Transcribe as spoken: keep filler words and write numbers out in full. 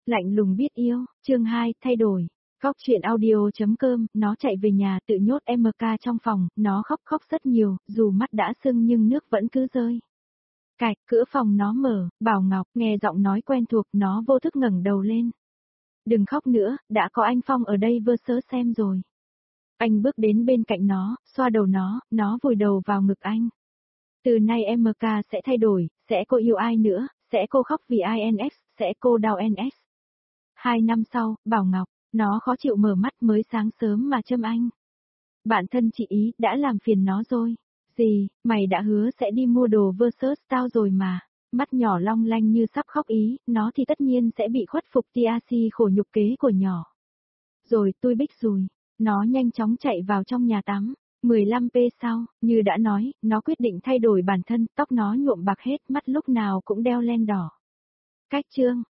Lạnh lùng biết yêu, chương hai, thay đổi. Góc chuyện audio.com, nó chạy về nhà tự nhốt em ca trong phòng, nó khóc khóc rất nhiều, dù mắt đã sưng nhưng nước vẫn cứ rơi. Cạch, cửa phòng nó mở, Bảo Ngọc nghe giọng nói quen thuộc, nó vô thức ngẩng đầu lên. Đừng khóc nữa, đã có anh Phong ở đây vơ sớ xem rồi. Anh bước đến bên cạnh nó, xoa đầu nó, nó vùi đầu vào ngực anh. Từ nay em ca sẽ thay đổi, sẽ cô yêu ai nữa, sẽ cô khóc vì i en ích, sẽ cô đau en ích. Hai năm sau, Bảo Ngọc, nó khó chịu mở mắt mới sáng sớm mà châm anh. Bạn thân chị Ý đã làm phiền nó rồi. Gì, mày đã hứa sẽ đi mua đồ versus tao rồi mà. Mắt nhỏ long lanh như sắp khóc Ý, nó thì tất nhiên sẽ bị khuất phục tê a xê khổ nhục kế của nhỏ. Rồi tôi bích rùi, nó nhanh chóng chạy vào trong nhà tắm. mười lăm phút sau, như đã nói, nó quyết định thay đổi bản thân, tóc nó nhuộm bạc hết, mắt lúc nào cũng đeo len đỏ. Cách chương